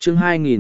chương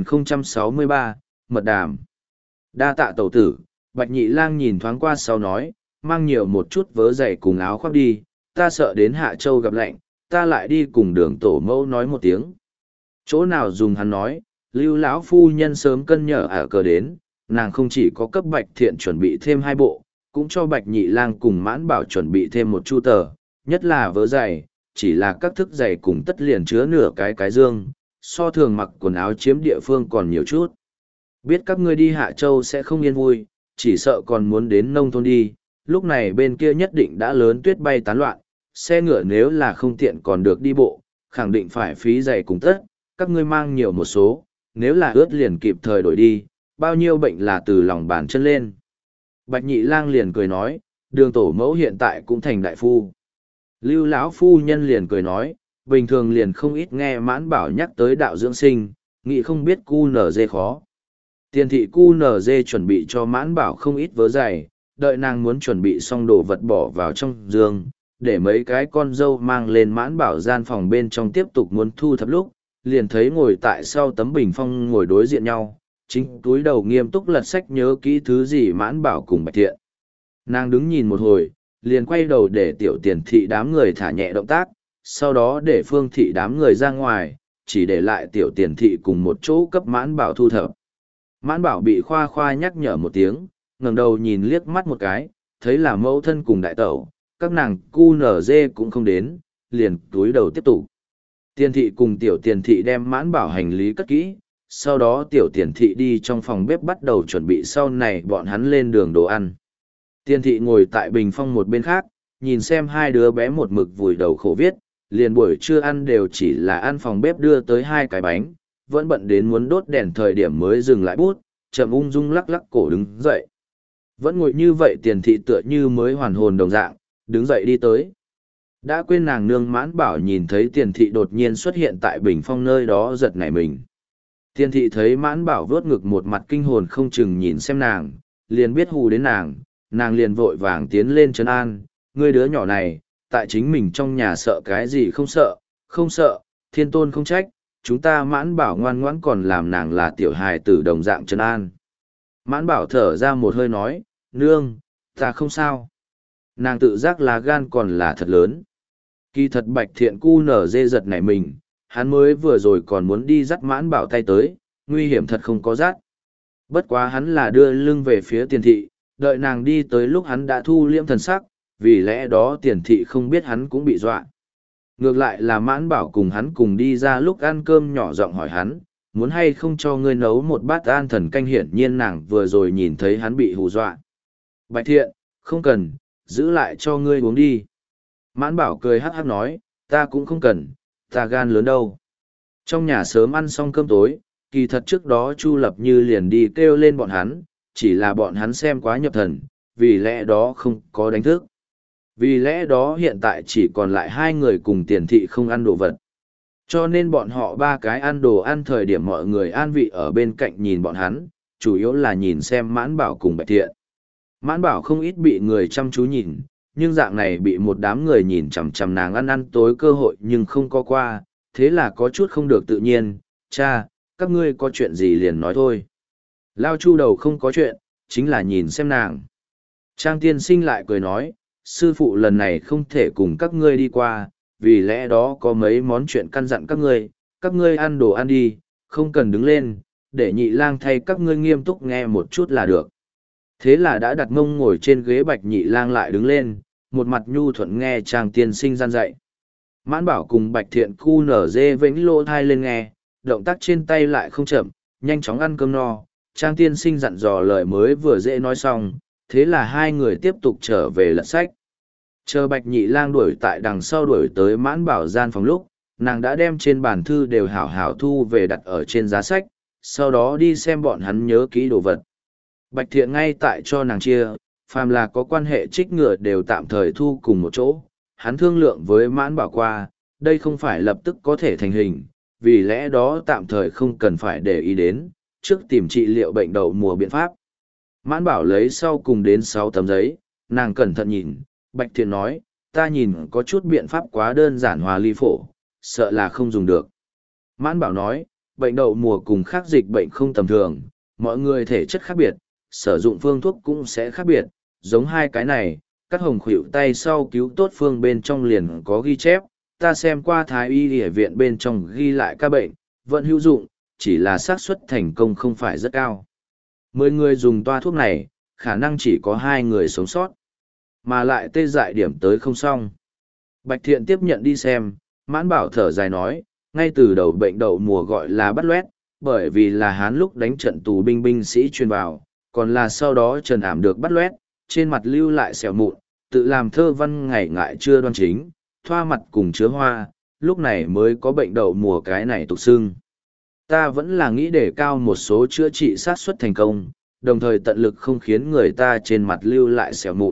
2063, Mật Đàm. Đa tạ tẩu tử, Bạch Nhị Lang nhìn thoáng qua sau nói, mang nhiều một chút vớ giày cùng áo khoác đi, ta sợ đến Hạ Châu gặp lạnh, ta lại đi cùng Đường tổ mẫu nói một tiếng. Chỗ nào dùng hắn nói, Lưu lão phu nhân sớm cân nhở ở cờ đến, nàng không chỉ có cấp Bạch Thiện chuẩn bị thêm 2 bộ, cũng cho Bạch Nhị Lang cùng Mãn Bảo chuẩn bị thêm một chu tờ, nhất là vớ giày, chỉ là các thức giày cùng tất liền chứa nửa cái dương, so thường mặc quần áo chiếm địa phương còn nhiều chút. Biết các ngươi đi Hạ Châu sẽ không yên vui, chỉ sợ còn muốn đến nông thôn đi, lúc này bên kia nhất định đã lớn tuyết bay tán loạn, xe ngựa nếu là không tiện còn được đi bộ, khẳng định phải phí giày cùng tất, các ngươi mang nhiều một số, nếu là ướt liền kịp thời đổi đi, bao nhiêu bệnh là từ lòng bàn chân lên. Bạch Nhị Lang liền cười nói, Đường tổ mẫu hiện tại cũng thành đại phu. Lưu lão phu nhân liền cười nói, bình thường liền không ít nghe Mãn Bảo nhắc tới đạo dưỡng sinh, nghĩ không biết cu nở dê khó. Tiền thị cu nở dê chuẩn bị cho Mãn Bảo không ít vớ giày, đợi nàng muốn chuẩn bị xong đồ vật bỏ vào trong giường, để mấy cái con dâu mang lên Mãn Bảo gian phòng bên trong tiếp tục muốn thu thập lúc, liền thấy ngồi tại sau tấm bình phong ngồi đối diện nhau, chính túi đầu nghiêm túc lật sách nhớ kỹ thứ gì Mãn Bảo cùng Bạch Thiện. Nàng đứng nhìn một hồi, liền quay đầu để tiểu tiền thị đám người thả nhẹ động tác, sau đó để phương thị đám người ra ngoài, chỉ để lại tiểu tiền thị cùng một chỗ cấp Mãn Bảo thu thập. Mãn Bảo bị khoa khoa nhắc nhở một tiếng, ngẩng đầu nhìn liếc mắt một cái, thấy là mẫu thân cùng đại tẩu, các nàng cu nở dê cũng không đến, liền túi đầu tiếp tục. Tiền thị cùng tiểu tiền thị đem Mãn Bảo hành lý cất kỹ, sau đó tiểu tiền thị đi trong phòng bếp bắt đầu chuẩn bị sau này bọn hắn lên đường đồ ăn. Tiền thị ngồi tại bình phong một bên khác, nhìn xem hai đứa bé một mực vùi đầu khổ viết, liền buổi trưa ăn đều chỉ là ăn phòng bếp đưa tới 2 cái bánh, vẫn bận đến muốn đốt đèn thời điểm mới dừng lại bút, chậm ung dung lắc lắc cổ đứng dậy. Vẫn ngồi như vậy tiền thị tựa như mới hoàn hồn đồng dạng, đứng dậy đi tới. Đã quên nàng nương Mãn Bảo nhìn thấy tiền thị đột nhiên xuất hiện tại bình phong nơi đó giật nảy mình. Tiền thị thấy Mãn Bảo vớt ngực một mặt kinh hồn không chừng nhìn xem nàng, liền biết hù đến nàng liền vội vàng tiến lên trấn an, ngươi đứa nhỏ này, tại chính mình trong nhà sợ cái gì không sợ, thiên tôn không trách, chúng ta Mãn Bảo ngoan ngoãn còn làm nàng là tiểu hài tử đồng dạng trấn an. Mãn Bảo thở ra một hơi nói, nương, ta không sao. Nàng tự giác là gan còn là thật lớn. Kỳ thật Bạch Thiện cu nở dê giật nảy mình, hắn mới vừa rồi còn muốn đi dắt Mãn Bảo tay tới, nguy hiểm thật không có dắt. Bất quá hắn là đưa lưng về phía tiền thị, đợi nàng đi tới lúc hắn đã thu liễm thần sắc, vì lẽ đó tiền thị không biết hắn cũng bị dọa. Ngược lại là Mãn Bảo cùng hắn cùng đi ra lúc ăn cơm nhỏ giọng hỏi hắn, muốn hay không cho ngươi nấu một bát an thần canh, hiển nhiên nàng vừa rồi nhìn thấy hắn bị hù dọa. Bạch Thiện, không cần, giữ lại cho ngươi uống đi. Mãn Bảo cười hắc hắc nói, ta cũng không cần, ta gan lớn đâu. Trong nhà sớm ăn xong cơm tối, kỳ thật trước đó Chu Lập Như liền đi kêu lên bọn hắn, chỉ là bọn hắn xem quá nhập thần, vì lẽ đó không có đánh thức. Vì lẽ đó hiện tại chỉ còn lại 2 người cùng tiền thị không ăn đồ vật. Cho nên bọn họ 3 cái ăn đồ ăn thời điểm mọi người an vị ở bên cạnh nhìn bọn hắn, chủ yếu là nhìn xem Mãn Bảo cùng Bạch Thiện. Mãn Bảo không ít bị người chăm chú nhìn, nhưng dạng này bị một đám người nhìn chằm chằm nàng ăn tối cơ hội nhưng không có qua, thế là có chút không được tự nhiên, cha, các ngươi có chuyện gì liền nói thôi. Lao Chu đầu không có chuyện, chính là nhìn xem nàng. Trang tiên sinh lại cười nói, sư phụ lần này không thể cùng các ngươi đi qua, vì lẽ đó có mấy món chuyện căn dặn các ngươi ăn đồ ăn đi, không cần đứng lên, để Nhị Lang thay các ngươi nghiêm túc nghe một chút là được. Thế là đã đặt mông ngồi trên ghế Bạch Nhị Lang lại đứng lên, một mặt nhu thuận nghe Trang tiên sinh gian dạy. Mãn Bảo cùng Bạch Thiện cu nở dê vĩnh lỗ thai lên nghe, động tác trên tay lại không chậm, nhanh chóng ăn cơm no. Trang tiên sinh dặn dò lời mới vừa dễ nói xong, thế là 2 người tiếp tục trở về lật sách. Chờ Bạch Nhị Lang đuổi tại đằng sau đuổi tới Mãn Bảo gian phòng lúc, nàng đã đem trên bàn thư đều hảo hảo thu về đặt ở trên giá sách, sau đó đi xem bọn hắn nhớ kỹ đồ vật. Bạch Thiện ngay tại cho nàng chia, phàm là có quan hệ trích ngựa đều tạm thời thu cùng một chỗ. Hắn thương lượng với Mãn Bảo qua, đây không phải lập tức có thể thành hình, vì lẽ đó tạm thời không cần phải để ý đến, trước tìm trị liệu bệnh đậu mùa biện pháp. Mãn Bảo lấy sau cùng đến 6 tấm giấy, nàng cẩn thận nhìn, Bạch Thiện nói, ta nhìn có chút biện pháp quá đơn giản hòa ly phổ, sợ là không dùng được. Mãn Bảo nói, bệnh đậu mùa cùng khác dịch bệnh không tầm thường, mọi người thể chất khác biệt, sử dụng phương thuốc cũng sẽ khác biệt, giống hai cái này, các hồng khuỷu tay sau cứu tốt phương bên trong liền có ghi chép, ta xem qua thái y ở viện bên trong ghi lại các bệnh, vẫn hữu dụng, chỉ là xác suất thành công không phải rất cao. 10 người dùng toa thuốc này, khả năng chỉ có 2 người sống sót, mà lại tê dại điểm tới không xong. Bạch Thiện tiếp nhận đi xem, Mãn Bảo thở dài nói, ngay từ đầu bệnh đậu mùa gọi là bắt loét, bởi vì là Hán lúc đánh trận tù binh sĩ truyền vào, còn là sau đó Trần Ảm được bắt loét, trên mặt lưu lại sẹo mụn, tự làm thơ văn ngày ngại chưa đoan chính, thoa mặt cùng chứa hoa, lúc này mới có bệnh đậu mùa cái này tục xưng. Ta vẫn là nghĩ để cao một số chữa trị sát suất thành công, đồng thời tận lực không khiến người ta trên mặt lưu lại sẹo mụn.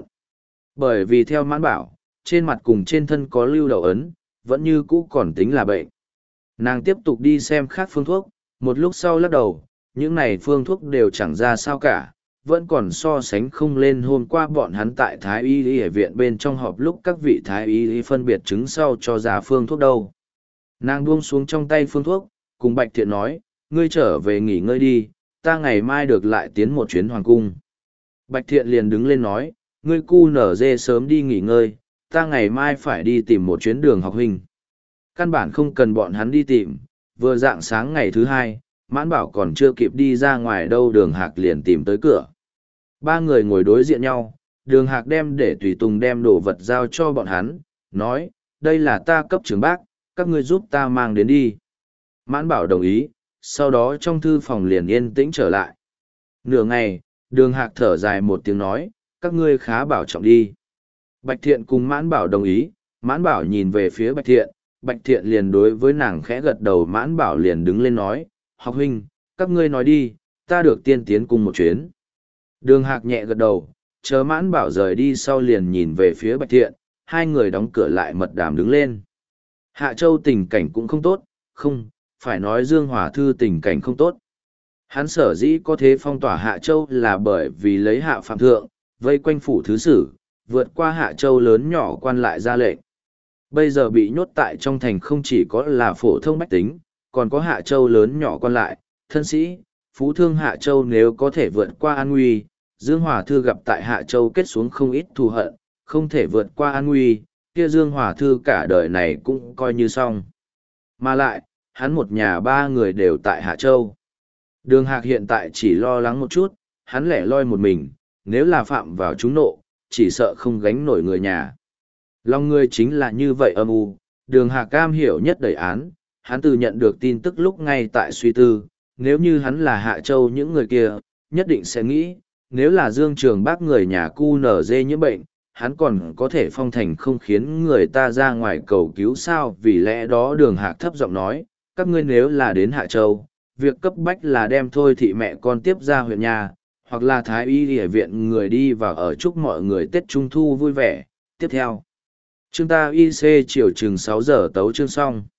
Bởi vì theo Mãn Bảo, trên mặt cùng trên thân có lưu đậu ấn, vẫn như cũ còn tính là bệnh. Nàng tiếp tục đi xem khác phương thuốc, một lúc sau lắc đầu, những này phương thuốc đều chẳng ra sao cả, vẫn còn so sánh không lên hôm qua bọn hắn tại Thái Y ở viện bên trong họp lúc các vị Thái Y phân biệt chứng sau cho ra phương thuốc đâu. Nàng buông xuống trong tay phương thuốc, cùng Bạch Thiện nói, ngươi trở về nghỉ ngơi đi, ta ngày mai được lại tiến một chuyến hoàng cung. Bạch Thiện liền đứng lên nói, ngươi cu nở dê sớm đi nghỉ ngơi, ta ngày mai phải đi tìm một chuyến Đường học huynh. Căn bản không cần bọn hắn đi tìm, vừa dạng sáng ngày thứ 2, Mãn Bảo còn chưa kịp đi ra ngoài đâu Đường Hạc liền tìm tới cửa. 3 người ngồi đối diện nhau, Đường Hạc đem để tùy tùng đem đồ vật giao cho bọn hắn, nói, đây là ta cấp trưởng bác, các ngươi giúp ta mang đến đi. Mãn Bảo đồng ý, sau đó trong thư phòng liền yên tĩnh trở lại. Nửa ngày, Đường Hạc thở dài một tiếng nói, các ngươi khá bảo trọng đi. Bạch Thiện cùng Mãn Bảo đồng ý, Mãn Bảo nhìn về phía Bạch Thiện, Bạch Thiện liền đối với nàng khẽ gật đầu. Mãn Bảo liền đứng lên nói, học huynh, các ngươi nói đi, ta được tiên tiến cùng một chuyến. Đường Hạc nhẹ gật đầu, chờ Mãn Bảo rời đi sau liền nhìn về phía Bạch Thiện, hai người đóng cửa lại mật đàm đứng lên. Hạ Châu tình cảnh cũng không tốt, không, phải nói Dương Hòa Thư tình cảnh không tốt. Hắn sở dĩ có thế phong tỏa Hạ Châu là bởi vì lấy Hạ Phạm Thượng, vây quanh phủ thứ sử, vượt qua Hạ Châu lớn nhỏ quan lại ra lệnh. Bây giờ bị nhốt tại trong thành không chỉ có là phổ thông bách tính, còn có Hạ Châu lớn nhỏ quan lại, thân sĩ, phú thương Hạ Châu nếu có thể vượt qua an nguy, Dương Hòa Thư gặp tại Hạ Châu kết xuống không ít thù hận, không thể vượt qua an nguy, kia Dương Hòa Thư cả đời này cũng coi như xong. Mà lại, hắn một nhà 3 người đều tại Hạ Châu. Đường Hạc hiện tại chỉ lo lắng một chút, hắn lẻ loi một mình, nếu là phạm vào trúng nộ, chỉ sợ không gánh nổi người nhà. Lòng người chính là như vậy âm u, Đường Hạc cam hiểu nhất đầy án, hắn từ nhận được tin tức lúc ngay tại suy tư, nếu như hắn là Hạ Châu những người kia, nhất định sẽ nghĩ, nếu là Dương Trường Bác người nhà cu nở dê nhiễm bệnh, hắn còn có thể phong thành không khiến người ta ra ngoài cầu cứu sao. Vì lẽ đó Đường Hạc thấp giọng nói, các ngươi nếu là đến Hạ Châu, việc cấp bách là đem Thôi thị mẹ con tiếp ra huyện nhà, hoặc là Thái Y ở viện người đi vào ở chúc mọi người Tết Trung Thu vui vẻ. Tiếp theo, chương ta IC chiều chừng 6 giờ tấu chương xong.